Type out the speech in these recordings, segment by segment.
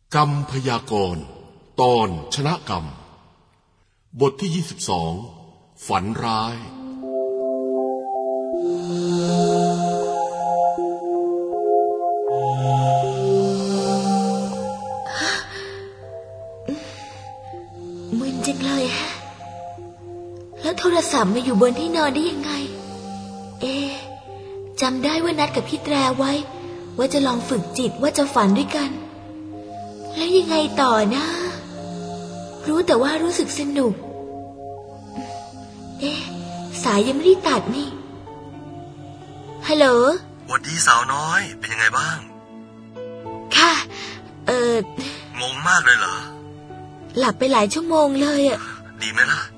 กรรมพยากรณ์ตอนชนะกรรมบทที่22ฝันร้ายมึนจังเลยฮะแล้วโทรศัพท์มาอยู่บนที่นอนได้ยังไงจำได้ว่านัดกับพี่แตรไว้ว่าจะลองฝึกจิตว่าจะฝันด้วยกันแล้วยังไงต่อนะรู้แต่ว่ารู้สึกสนุกสายยังไม่ได้ตัดนี่ฮัลโหลสวัสดีสาวน้อยเป็นยังไงบ้างค่ะงงมากเลยเหรอหลับไปหลายชั่วโมงเลยอ่ะดีไหมล่ะ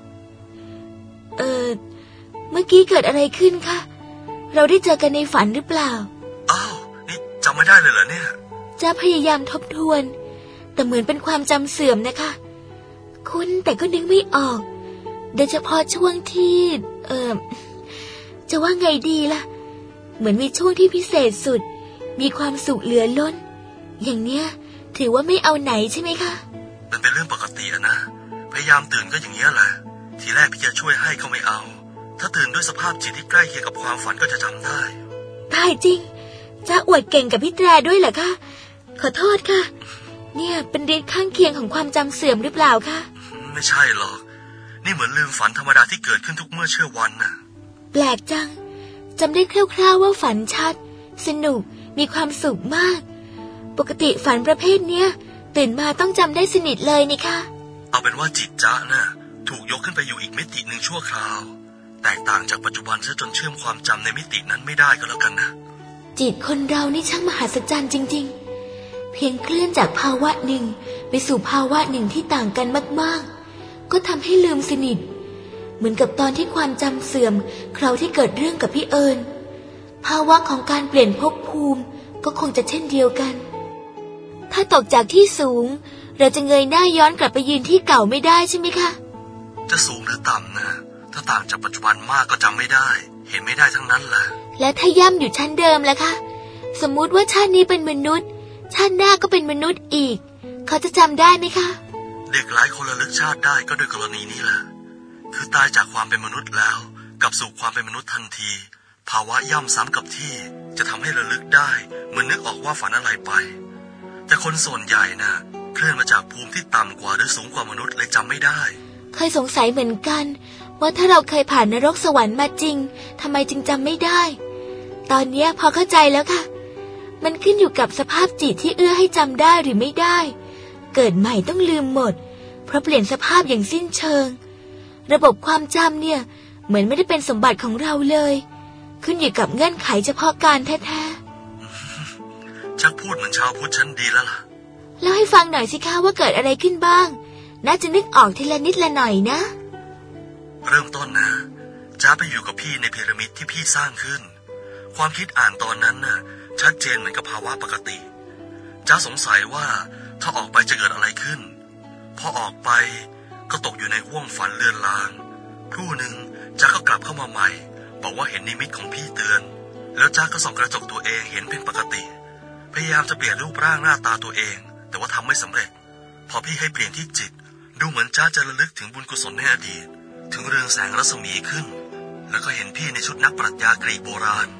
เมื่อกี้เกิดอะไรขึ้นคะเราได้เจอกันในฝันหรือเปล่าอ้าวนี่จำไม่ได้เลยเหรอเนี่ยจะพยายามทบทวนแต่เหมือนเป็นความจำเสื่อมนะคะคุณแต่ก็นึกไม่ออกโดยเฉพาะช่วงที่จะว่าไงดีล่ะเหมือนมีช่วงที่พิเศษสุดมีความสุขเหลือล้นอย่างเนี้ยถือว่าไม่เอาไหนใช่ไหมคะเป็นเรื่องปกติอะนะพยายามตื่นก็อย่างเงี้ยแหละทีแรกพี่จะช่วยให้ก็ไม่เอาถ้าตื่นด้วยสภาพจิตที่ใกล้เคียงกับความฝันก็จะจำได้ได้จริงจะอวดเก่งกับพี่แตรด้วยเหรอคะขอโทษค่ะเนี่ยเป็นฤทธิ์ข้างเคียงของความจำเสื่อมหรือเปล่าคะไม่ใช่หรอกนี่เหมือนลืมฝันธรรมดาที่เกิดขึ้นทุกเมื่อเชื่อวันน่ะแปลกจังจำได้คร่าวๆว่าฝันชัดสนุกมีความสุขมากปกติฝันประเภทเนี้ยตื่นมาต้องจำได้สนิทเลยนี่คะเอาเป็นว่าจิตจ๊ะน่ะถูกยกขึ้นไปอยู่อีกมิติหนึ่งชั่วคราวแตกต่างจากปัจจุบันซะจนเชื่อมความจำในมิตินั้นไม่ได้ก็แล้วกันนะจิตคนเรานี่ช่างมหัศจรรย์จริงๆเพียงเคลื่อนจากภาวะหนึ่งไปสู่ภาวะหนึ่งที่ต่างกันมากๆก็ทำให้ลืมสนิทเหมือนกับตอนที่ความจำเสื่อมคราวที่เกิดเรื่องกับพี่เอิญภาวะของการเปลี่ยนภพภูมิก็คงจะเช่นเดียวกันถ้าตกจากที่สูงเราจะเงยหน้าย้อนกลับไปยืนที่เก่าไม่ได้ใช่ไหมคะจะสูงหรือต่ำนะถ้าต่างจากปัจจุบันมากก็จำไม่ได้เห็นไม่ได้ทั้งนั้นแหละและถ้าย่ำอยู่ชั้นเดิมล่ะคะสมมุติว่าชาตินี้เป็นมนุษย์ชาติหน้าก็เป็นมนุษย์อีกเขาจะจำได้ไหมคะเด็กหลายคนระลึกชาติได้ก็โดยกรณีนี้แหละคือตายจากความเป็นมนุษย์แล้วกลับสู่ความเป็นมนุษย์ทันทีภาวะย่ำซ้ำกับที่จะทำให้ระลึกได้เหมือนนึกออกว่าฝันอะไรไปแต่คนส่วนใหญ่นะเคลื่อนมาจากภูมิที่ต่ำกว่าหรือสูงกว่ามนุษย์เลยจำไม่ได้เคยสงสัยเหมือนกันว่าถ้าเราเคยผ่านนรกสวรรค์มาจริงทำไมจึงจำไม่ได้ตอนนี้พอเข้าใจแล้วค่ะมันขึ้นอยู่กับสภาพจิตที่เอื้อให้จำได้หรือไม่ได้เกิดใหม่ต้องลืมหมดเพราะเปลี่ยนสภาพอย่างสิ้นเชิงระบบความจำเนี่ยเหมือนไม่ได้เป็นสมบัติของเราเลยขึ้นอยู่กับเงื่อนไขเฉพาะการแท้ๆชักพูดเหมือนชาวพุทธชั้นดีแล้วล่ะเล่าให้ฟังหน่อยสิคะว่าเกิดอะไรขึ้นบ้างน่าจะนึกออกทีละนิดละหน่อยนะเริ่มต้นนะจ้าไปอยู่กับพี่ในพีระมิดที่พี่สร้างขึ้นความคิดอ่านตอนนั้นน่ะชัดเจนเหมือนกับภาวะปกติจ้าสงสัยว่าถ้าออกไปจะเกิดอะไรขึ้นพอออกไปก็ตกอยู่ในห้วงฝันเลือนลางครู่หนึ่งจ้าก็กลับเข้ามาใหม่บอกว่าเห็นนิมิตของพี่เตือนแล้วจ้าก็ส่องกระจกตัวเองเห็นเป็นปกติพยายามจะเปลี่ยนรูปร่างหน้าตาตัวเองแต่ว่าทำไม่สำเร็จพอพี่ให้เปลี่ยนที่จิตดูเหมือนจ้าจะระลึกถึงบุญกุศลในอดีตถึงเรืองแสงรัศมีขึ้นแล้วก็เห็นพี่ในชุดนักปรัชญากรีกโบราณ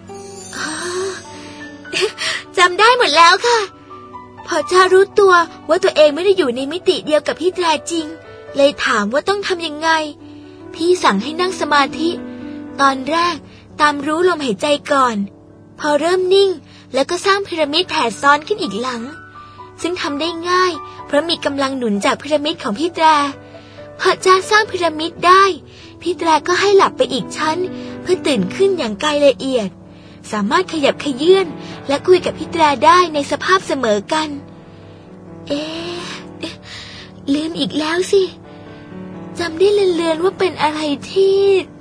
จำได้หมดแล้วค่ะพอจ้ารู้ตัวว่าตัวเองไม่ได้อยู่ในมิติเดียวกับพี่แตรจริงเลยถามว่าต้องทำยังไงพี่สั่งให้นั่งสมาธิตอนแรกตามรู้ลมหายใจก่อนพอเริ่มนิ่งแล้วก็สร้างพีระมิดแผ่ซ้อนขึ้นอีกหลังซึ่งทำได้ง่ายเพราะมีกำลังหนุนจากพีระมิดของพี่แตรพอจ้าสร้างพีระมิดได้พี่แตรก็ให้หลับไปอีกชั้นเพื่อตื่นขึ้นอย่างกายละเอียดสามารถขยับขยื่นและคุยกับพี่แตรได้ในสภาพเสมอกันลืมอีกแล้วสิจำได้เลือนๆว่าเป็นอะไรที่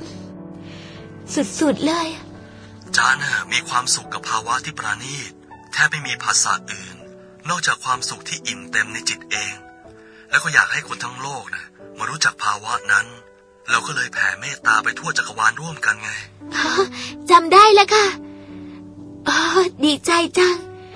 สุดๆเลยจ้าน่ะมีความสุขกับภาวะที่ปราณีตแทบไม่มีภาษาอื่นนอกจากความสุขที่อิ่มเต็มในจิตเองแล้วก็อยากให้คนทั้งโลกนะมารู้จักภาวะนั้นเราก็เลยแผ่เมตตาไปทั่วจักรวาลร่วมกันไงจำได้แล้วค่ะดีใจจัง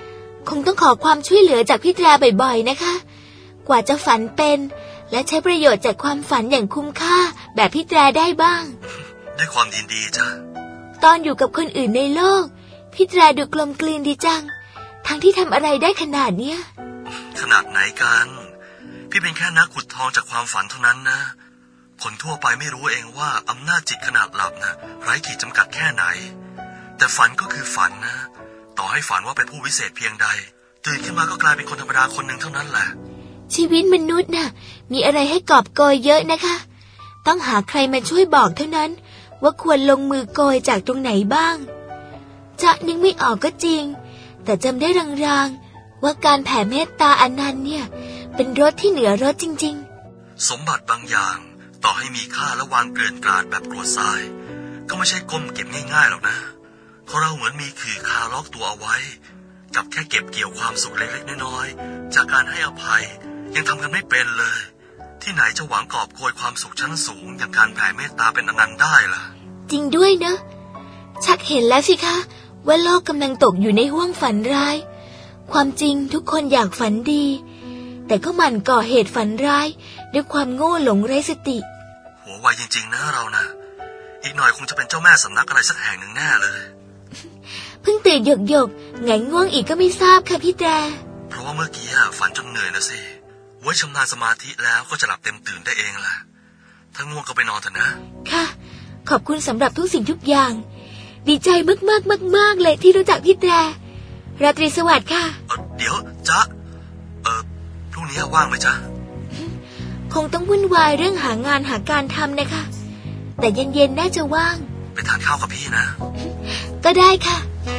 คงต้องขอความช่วยเหลือจากพี่แตรบ่อยๆนะคะกว่าจะฝันเป็นและใช้ประโยชน์จากความฝันอย่างคุ้มค่าแบบพี่แตรได้บ้างด้วยความยินดีจ้ะตอนอยู่กับคนอื่นในโลกพี่แตรดูกลมกลืนดีจังทั้งที่ทำอะไรได้ขนาดเนี้ยขนาดไหนกันพี่เป็นแค่นักขุดทองจากความฝันเท่านั้นนะคนทั่วไปไม่รู้เองว่าอำนาจจิตขนาดหลับนะไร้ขีดจำกัดแค่ไหนแต่ฝันก็คือฝันนะต่อให้ฝันว่าเป็นผู้วิเศษเพียงใดตื่นขึ้นมาก็กลายเป็นคนธรรมดาคนหนึ่งเท่านั้นแหละชีวิตมนุษย์น่ะมีอะไรให้กอบโกยเยอะนะคะต้องหาใครมาช่วยบอกเท่านั้นว่าควรลงมือโกยจากตรงไหนบ้างจะนึกไม่ออกก็จริงแต่จำได้รางๆว่าการแผ่เมตตาอันนั้นเนี่ยเป็นรสที่เหนือรสจริงๆสมบัติบางอย่างต่อให้มีค่าและวางเกลื่อนกลาดแบบกรวดทรายก็ไม่ใช่ก้มเก็บง่ายๆหรอกนะเพราะเราเหมือนมีขื่อคาล็อกตัวเอาไว้กับแค่เก็บเกี่ยวความสุขเล็กๆน้อยๆจากการให้อภัยยังทำกันไม่เป็นเลยที่ไหนจะหวังกอบโกยความสุขชั้นสูงอย่างการแผ่เมตตาเป็นอนันต์ได้ล่ะจริงด้วยเนอะชักเห็นแล้วสิคะว่าโลกกำลังตกอยู่ในห้วงฝันร้ายความจริงทุกคนอยากฝันดีแต่ก็หมั่นก่อเหตุฝันร้ายด้วยความโง่หลงไร้สติหัวไวจริงๆนะเรานะอีกหน่อยคงจะเป็นเจ้าแม่สำนักอะไรสักแห่งหนึ่งแน่เลยเพิ่งตื่นหยกๆไงง่วงอีกก็ไม่ทราบค่ะพี่แตรเพราะว่าเมื่อกี้ฝันจนเหนื่อยนะสิไว้ชำนาญสมาธิแล้วก็จะหลับเต็มตื่นได้เองล่ะถ้าง่วงก็ไปนอนเถอะนะค่ะขอบคุณสำหรับทุกสิ่งทุกอย่างดีใจมากๆเลยที่รู้จักพี่แตรราตรีสวัสดิ์ค่ะเดี๋ยวจ๊ะพรุ่งนี้ว่างไหมจ๊ะคงต้องวุ่นวายเรื่องหางานหาการทำนะคะแต่เย็นๆน่าจะว่างไปทานข้าวกับพี่นะก็ได้ค่ะ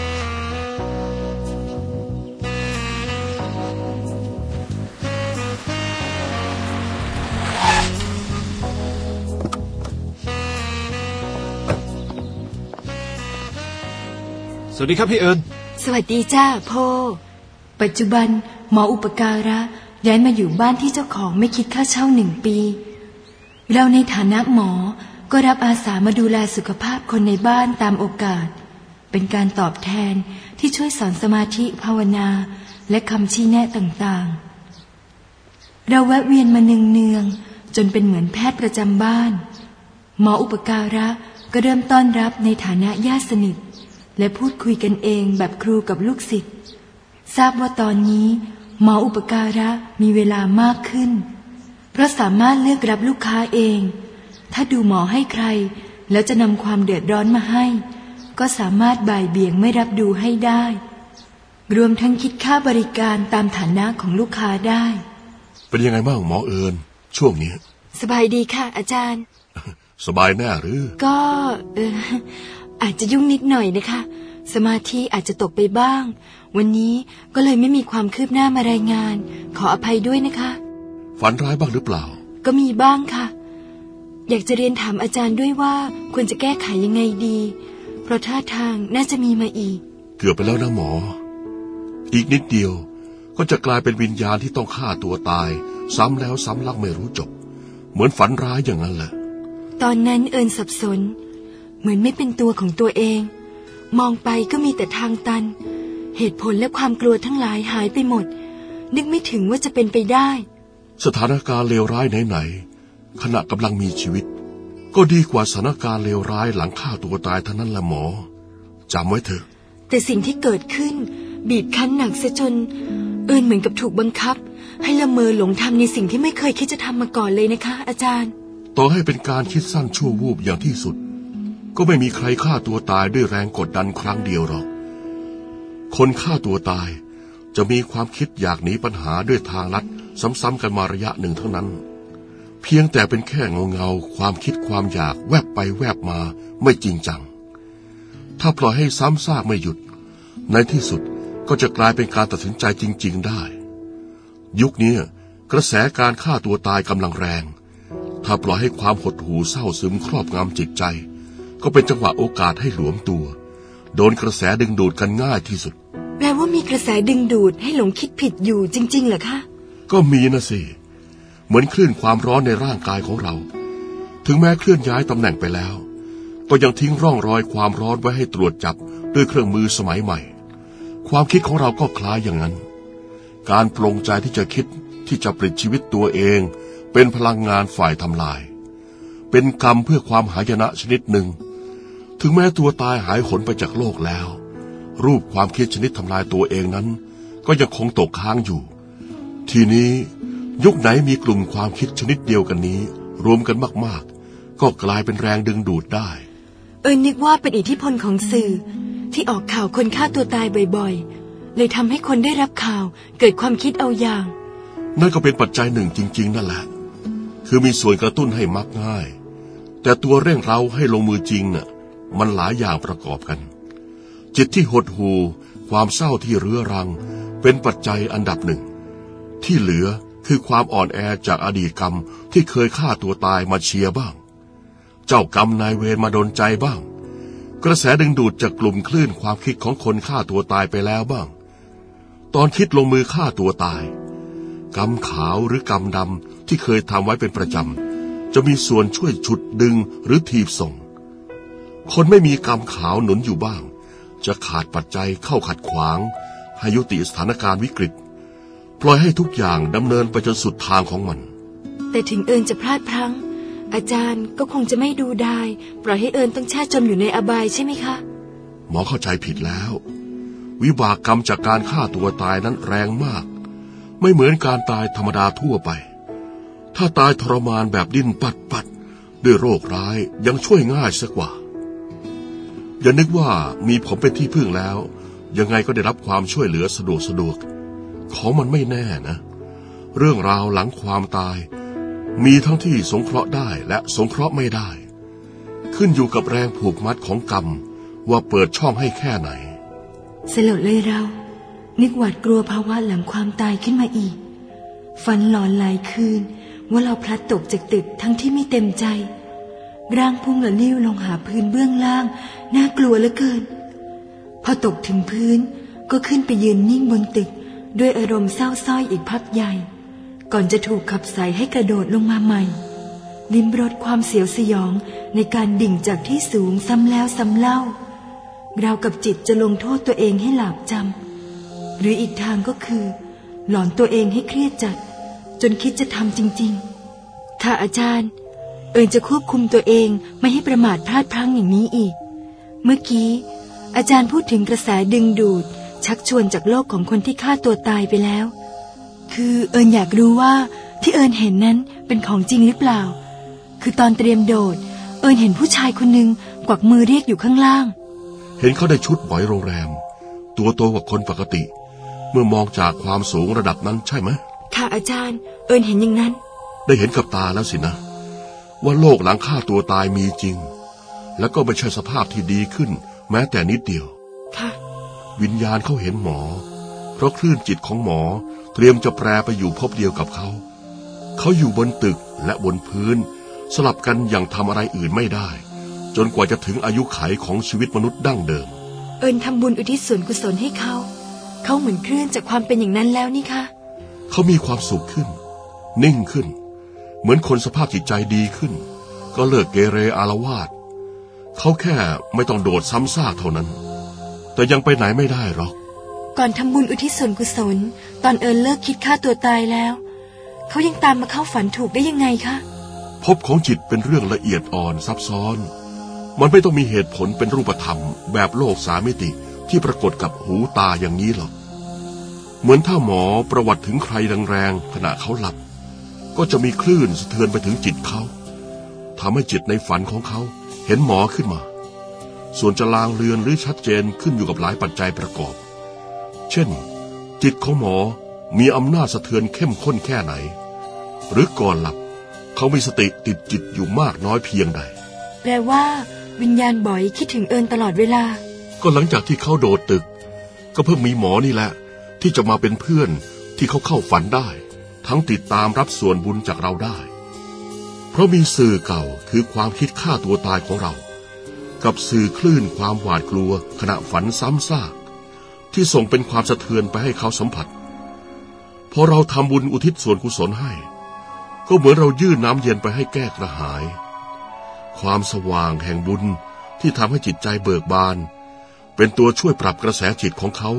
สวัสดีครับพี่เอิญสวัสดีจ้าพ่อปัจจุบันหมออุปการะย้ายมาอยู่บ้านที่เจ้าของไม่คิดค่าเช่า1 ปีเราในฐานะหมอก็รับอาสามาดูแลสุขภาพคนในบ้านตามโอกาสเป็นการตอบแทนที่ช่วยสอนสมาธิภาวนาและคำชี้แนะต่างๆเราแวะเวียนมาเนืองๆจนเป็นเหมือนแพทย์ประจำบ้านหมออุปการะก็เริ่มต้อนรับในฐานะญาติสนิทและพูดคุยกันเองแบบครูกับลูกศิษย์ทราบว่าตอนนี้หมออุปการะมีเวลามากขึ้นเพราะสามารถเลือกรับลูกค้าเองถ้าดูหมอให้ใครแล้วจะนำความเดือดร้อนมาให้ก็สามารถบ่ายเบี่ยงไม่รับดูให้ได้รวมทั้งคิดค่าบริการตามฐานะของลูกค้าได้เป็นยังไงบ้างหมอเอิญช่วงนี้สบายดีค่ะอาจารย์สบายแน่หรือก็อาจจะยุ่งนิดหน่อยนะคะสมาธิอาจจะตกไปบ้างวันนี้ก็เลยไม่มีความคืบหน้ามารายงานขออภัยด้วยนะคะฝันร้ายบ้างหรือเปล่าก็มีบ้างค่ะอยากจะเรียนถามอาจารย์ด้วยว่าควรจะแก้ไขยังไงดีเพราะท่าทางน่าจะมีมาอีกเกือบไปแล้วนะหมออีกนิดเดียวก็จะกลายเป็นวิญญาณที่ต้องฆ่าตัวตายซ้ำแล้วซ้ำเล่าไม่รู้จบเหมือนฝันร้ายอย่างนั้นแหละตอนนั้นเอิญสับสนเหมือนไม่เป็นตัวของตัวเองมองไปก็มีแต่ทางตันเหตุผลและความกลัวทั้งหลายหายไปหมดนึกไม่ถึงว่าจะเป็นไปได้สถานการณ์เลวร้ายไหนๆขณะกำลังมีชีวิตก็ดีกว่าสถานการณ์เลวร้ายหลังฆ่าตัวตายเท่านั้นแหละหมอจำไว้เถอะแต่สิ่งที่เกิดขึ้นบีบคั้นหนักเสียจนเอิญเหมือนกับถูกบังคับให้ละเมอหลงทำในสิ่งที่ไม่เคยคิดจะทำมาก่อนเลยนะคะอาจารย์ต่อให้เป็นการคิดสั้นชั่ววูบอย่างที่สุดก็ไม่มีใครฆ่าตัวตายด้วยแรงกดดันครั้งเดียวหรอกคนฆ่าตัวตายจะมีความคิดอยากหนีปัญหาด้วยทางลัดซ้ำๆกันมาระยะหนึ่งเท่านั้นเพียงแต่เป็นแค่เงาความคิดความอยากแวบไปแวบมาไม่จริงจังถ้าปล่อยให้ซ้ำซากไม่หยุดในที่สุดก็จะกลายเป็นการตัดสินใจจริงๆได้ยุคนี้กระแสการฆ่าตัวตายกำลังแรงถ้าปล่อยให้ความหดหู่เศร้าซึมครอบงำจิตใจก็เป็นจังหวะโอกาสให้หลวมตัวโดนกระแสดึงดูดกันง่ายที่สุดแปลว่ามีกระแสดึงดูดให้หลงคิดผิดอยู่จริงๆเหรอคะก็มีนะสิเหมือนคลื่นความร้อนในร่างกายของเราถึงแม้เคลื่อนย้ายตำแหน่งไปแล้วก็ยังทิ้งร่องรอยความร้อนไว้ให้ตรวจจับด้วยเครื่องมือสมัยใหม่ความคิดของเราก็คล้ายอย่างนั้นการปรงใจที่จะคิดที่จะปลิดชีวิตตัวเองเป็นพลังงานฝ่ายทำลายเป็นกรรมเพื่อความหายนะชนิดหนึ่งถึงแม้ตัวตายหายหนไปจากโลกแล้วรูปความคิดชนิดทำลายตัวเองนั้นก็ยังคงตกค้างอยู่ทีนี้ยุคไหนมีกลุ่มความคิดชนิดเดียวกันนี้รวมกันมากๆก็กลายเป็นแรงดึงดูดได้นึกว่าเป็นอิทธิพลของสื่อที่ออกข่าวคนฆ่าตัวตายบ่อยๆเลยทำให้คนได้รับข่าวเกิดความคิดเอาอย่างนั่นก็เป็นปัจจัยหนึ่งจริงๆนั่นแหละคือมีส่วนกระตุ้นให้มักง่ายแต่ตัวเร่งเร้าให้ลงมือจริงน่ะมันหลายอย่างประกอบกันจิตที่หดหู่ความเศร้าที่เรื้อรังเป็นปัจจัยอันดับหนึ่งที่เหลือคือความอ่อนแอจากอดีตกรรมที่เคยฆ่าตัวตายมาเชียร์บ้างเจ้ากรรมนายเวรมาดลใจบ้างกระแสดึงดูดจากกลุ่มคลื่นความคิดของคนฆ่าตัวตายไปแล้วบ้างตอนคิดลงมือฆ่าตัวตายกรรมขาวหรือกรรมดำที่เคยทำไว้เป็นประจำจะมีส่วนช่วยฉุดดึงหรือถีบส่งคนไม่มีกรรมขาวหนุนอยู่บ้างจะขาดปัจจัยเข้าขัดขวางให้ยุติสถานการณ์วิกฤตปล่อยให้ทุกอย่างดำเนินไปจนสุดทางของมันแต่ถึงจะพลาดพลั้งอาจารย์ก็คงจะไม่ดูได้ปล่อยให้ต้องแช่จมอยู่ในอบายใช่ไหมคะหมอเข้าใจผิดแล้ววิบากกรรมจากการฆ่าตัวตายนั้นแรงมากไม่เหมือนการตายธรรมดาทั่วไปถ้าตายทรมานแบบดิ้นปัดด้วยโรคร้ายยังช่วยง่ายสักกว่าอย่านึกว่ามีผมเป็นที่พึ่งแล้วยังไงก็ได้รับความช่วยเหลือสะดวกของมันไม่แน่นะเรื่องราวหลังความตายมีทั้งที่สงเคราะห์ได้และสงเคราะห์ไม่ได้ขึ้นอยู่กับแรงผูกมัดของกรรมว่าเปิดช่องให้แค่ไหนสลดเลยเรานึกหวาดกลัวภาวะหลังความตายขึ้นมาอีกฝันหลอนหลายคืนว่าเราพลัดตกจากตึกทั้งที่ไม่เต็มใจร่างพุ่งละลิ้วลงหาพื้นเบื้องล่างน่ากลัวเหลือเกินพอตกถึงพื้นก็ขึ้นไปยืนนิ่งบนตึกด้วยอารมณ์เศร้าส้อยอีกพักใหญ่ก่อนจะถูกขับไสให้กระโดดลงมาใหม่ลิ้มรสความเสียวสยองในการดิ่งจากที่สูงซ้ำแล้วซ้ำเล่าราวกับจิตจะลงโทษตัวเองให้หลาบจำหรืออีกทางก็คือหลอนตัวเองให้เครียดจัดจนคิดจะทำจริงๆค่ะอาจารย์จะควบคุมตัวเองไม่ให้ประมาทพลาดพลั้งอย่างนี้อีกเมื่อกี้อาจารย์พูดถึงกระแสดึงดูดชักชวนจากโลกของคนที่ฆ่าตัวตายไปแล้วคืออยากรู้ว่าที่เห็นนั้นเป็นของจริงหรือเปล่าคือตอนเตรียมโดดเห็นผู้ชายคนหนึ่งกวักมือเรียกอยู่ข้างล่างเห็นเขาได้ชุดบ่อยโรงแรมตัวโตกว่าคนปกติเมื่อมองจากความสูงระดับนั้นใช่ไหมค่ะอาจารย์เห็นอย่างนั้นได้เห็นกับตาแล้วสินะว่าโลกหลังฆ่าตัวตายมีจริงแล้วก็ไม่ใช่สภาพที่ดีขึ้นแม้แต่นิดเดียวค่ะวิญญาณเขาเห็นหมอเพราะคลื่นจิตของหมอเตรียมจะแปรไปอยู่ภพเดียวกับเขาอยู่บนตึกและบนพื้นสลับกันอย่างทำอะไรอื่นไม่ได้จนกว่าจะถึงอายุขัยของชีวิตมนุษย์ดั้งเดิมทำบุญอุทิศส่วนกุศลให้เขาเหมือนคลื่นจากความเป็นอย่างนั้นแล้วนี่คะเขามีความสุขขึ้นนิ่งขึ้นเหมือนคนสภาพจิตใจดีขึ้นก็เลิกเกเรอาละวาดเขาแค่ไม่ต้องโดดซ้ำซากเท่านั้นแต่ยังไปไหนไม่ได้หรอกก่อนทำบุญอุทิศส่วนกุศลตอนเลิกคิดฆ่าตัวตายแล้วเขายังตามมาเข้าฝันถูกได้ยังไงคะภพของจิตเป็นเรื่องละเอียดอ่อนซับซ้อนมันไม่ต้องมีเหตุผลเป็นรูปธรรมแบบโลกสามมิติที่ปรากฏกับหูตาอย่างนี้หรอกเหมือนถ้าหมอประวัติถึงใครแรงๆขณะเขาหลับก็จะมีคลื่นสะเทือนไปถึงจิตเขาทำให้จิตในฝันของเขาเห็นหมอขึ้นมาส่วนจะลางเลือนหรือชัดเจนขึ้นอยู่กับหลายปัจจัยประกอบเช่นจิตของหมอมีอำนาจสะเทือนเข้มข้นแค่ไหนหรือก่อนหลับเขามีสติติดจิตอยู่มากน้อยเพียงใดแปลว่าวิญญาณบ่อยคิดถึงตลอดเวลาก็หลังจากที่เขาโดดตึกก็เพิ่งมีหมอนี่แหละที่จะมาเป็นเพื่อนที่เขาเข้าฝันได้ทั้งติดตามรับส่วนบุญจากเราได้เพราะมีสื่อเก่าคือความคิดฆ่าตัวตายของเรากับสื่อคลื่นความหวาดกลัวขณะฝันซ้ำซากที่ส่งเป็นความสะเทือนไปให้เขาสัมผัสพอเราทำบุญอุทิศส่วนกุศลให้ก็เหมือนเรายื่นน้ำเย็นไปให้แก้กระหายความสว่างแห่งบุญที่ทำให้จิตใจเบิกบานเป็นตัวช่วยปรับกระแสจิตของเขา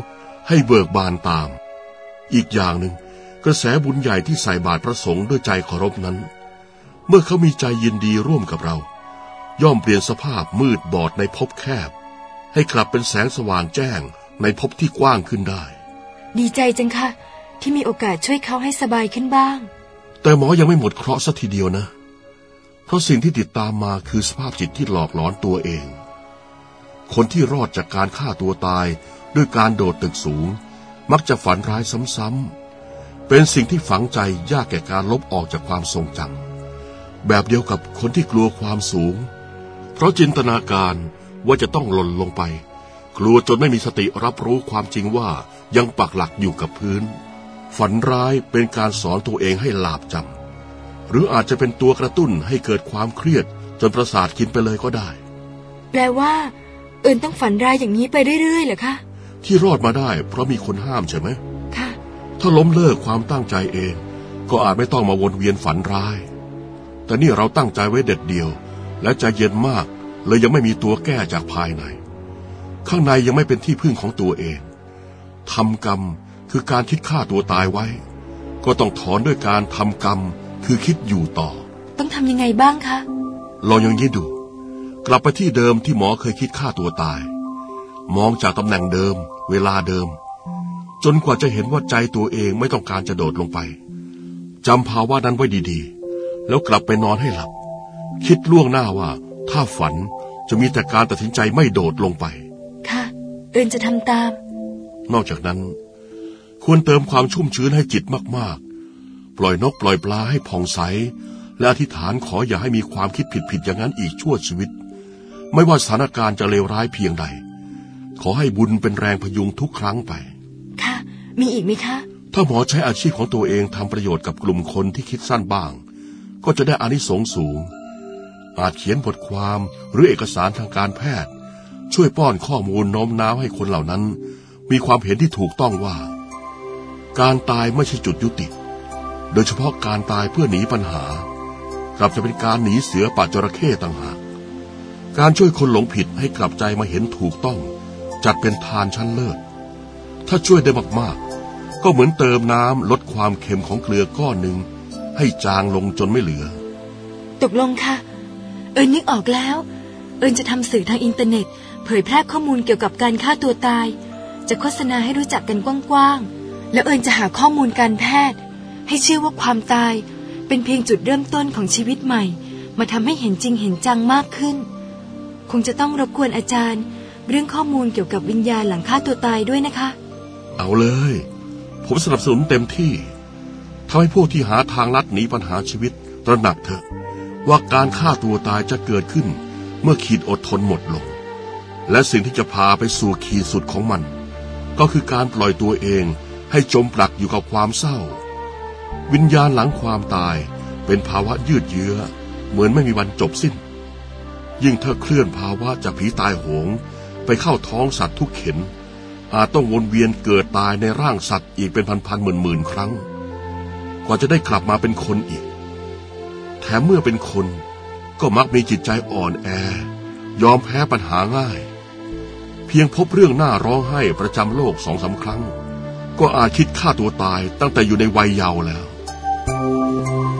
ให้เบิกบานตามอีกอย่างหนึ่งกระแสบุญใหญ่ที่ใส่บาตรพระสงฆ์ด้วยใจเคารพนั้นเมื่อเขามีใจยินดีร่วมกับเราย่อมเปลี่ยนสภาพมืดบอดในภพแคบให้กลับเป็นแสงสว่างแจ้งในภพที่กว้างขึ้นได้ดีใจจังค่ะที่มีโอกาสช่วยเขาให้สบายขึ้นบ้างแต่หมอยังไม่หมดเคราะห์สักทีเดียวนะเพราะสิ่งที่ติดตามมาคือสภาพจิตที่หลอกหลอนตัวเองคนที่รอดจากการฆ่าตัวตายด้วยการโดดตึกสูงมักจะฝันร้ายซ้ำๆเป็นสิ่งที่ฝังใจยากแก่การลบออกจากความทรงจำแบบเดียวกับคนที่กลัวความสูงเพราะจินตนาการว่าจะต้องหล่นลงไปกลัวจนไม่มีสติรับรู้ความจริงว่ายังปักหลักอยู่กับพื้นฝันร้ายเป็นการสอนตัวเองให้หลาบจำหรืออาจจะเป็นตัวกระตุ้นให้เกิดความเครียดจนประสาทกินไปเลยก็ได้แปลว่าต้องฝันร้ายอย่างนี้ไปเรื่อยๆเหรอคะที่รอดมาได้เพราะมีคนห้ามใช่ไหมค่ะถ้าล้มเลิกความตั้งใจเองก็อาจไม่ต้องมาวนเวียนฝันร้ายแต่นี่เราตั้งใจไว้เด็ดเดี่ยวและใจเย็นมากเลยยังไม่มีตัวแก้จากภายในข้างในยังไม่เป็นที่พึ่งของตัวเองทำกรรมคือการคิดฆ่าตัวตายไว้ก็ต้องถอนด้วยการทำกรรมคือคิดอยู่ต่อต้องทำยังไงบ้างคะลองอย่างนี้ดูกลับไปที่เดิมที่หมอเคยคิดฆ่าตัวตายมองจากตำแหน่งเดิมเวลาเดิมจนกว่าจะเห็นว่าใจตัวเองไม่ต้องการจะโดดลงไปจำภาวะนั้นไว้ดีๆแล้วกลับไปนอนให้หลับคิดล่วงหน้าว่าถ้าฝันจะมีแต่การตัดสินใจไม่โดดลงไปค่ะจะทำตามนอกจากนั้นควรเติมความชุ่มชื้นให้จิตมากๆปล่อยนกปล่อยปลาให้ผ่องใสและอธิษฐานขออย่าให้มีความคิดผิดๆอย่างนั้นอีกชั่วชีวิตไม่ว่าสถานการณ์จะเลวร้ายเพียงใดขอให้บุญเป็นแรงพยุงทุกครั้งไปค่ะมีอีกไหมคะถ้าหมอใช้อาชีพของตัวเองทำประโยชน์กับกลุ่มคนที่คิดสั้นบ้างก็จะได้อานิสงส์สูงอาจเขียนบทความหรือเอกสารทางการแพทย์ช่วยป้อนข้อมูลโน้มน้าวให้คนเหล่านั้นมีความเห็นที่ถูกต้องว่าการตายไม่ใช่จุดยุติโดยเฉพาะการตายเพื่อหนีปัญหากลับจะเป็นการหนีเสือป่าจระเข้ต่างหากการช่วยคนหลงผิดให้กลับใจมาเห็นถูกต้องจัดเป็นทานชั้นเลิศถ้าช่วยได้มากๆก็เหมือนเติมน้ำลดความเค็มของเกลือก้อนหนึ่งให้จางลงจนไม่เหลือตกลงค่ะนึกออกแล้วจะทำสื่อทางอินเทอร์เน็ตเผยแพร่ข้อมูลเกี่ยวกับการฆ่าตัวตายจะโฆษณาให้รู้จักกันกว้างๆแล้วจะหาข้อมูลการแพทย์ให้เชื่อว่าความตายเป็นเพียงจุดเริ่มต้นของชีวิตใหม่มาทำให้เห็นจริงเห็นจังมากขึ้นคงจะต้องรบกวนอาจารย์เรื่องข้อมูลเกี่ยวกับวิญญาณหลังฆ่าตัวตายด้วยนะคะเอาเลยผมสนับสนุนเต็มที่ทำให้พวกที่หาทางลัดหนีปัญหาชีวิตตระหนักเถอะว่าการฆ่าตัวตายจะเกิดขึ้นเมื่อขีดอดทนหมดลงและสิ่งที่จะพาไปสู่ขีดสุดของมันก็คือการปล่อยตัวเองให้จมปลักอยู่กับความเศร้าวิญญาณหลังความตายเป็นภาวะยืดเยื้อเหมือนไม่มีวันจบสิ้นยิ่งถ้าเคลื่อนภาวะจากผีตายโหงไปเข้าท้องสัตว์ทุกเข็ญอาจต้องวนเวียนเกิดตายในร่างสัตว์อีกเป็นพันๆหมื่นๆครั้งกว่าจะได้กลับมาเป็นคนอีกแถมเมื่อเป็นคนก็มักมีจิตใจอ่อนแอยอมแพ้ปัญหาง่ายเพียงพบเรื่องน่าร้องไห้ประจำโลก 2-3 ครั้งก็อาจคิดฆ่าตัวตายตั้งแต่อยู่ในวัยเยาว์แล้ว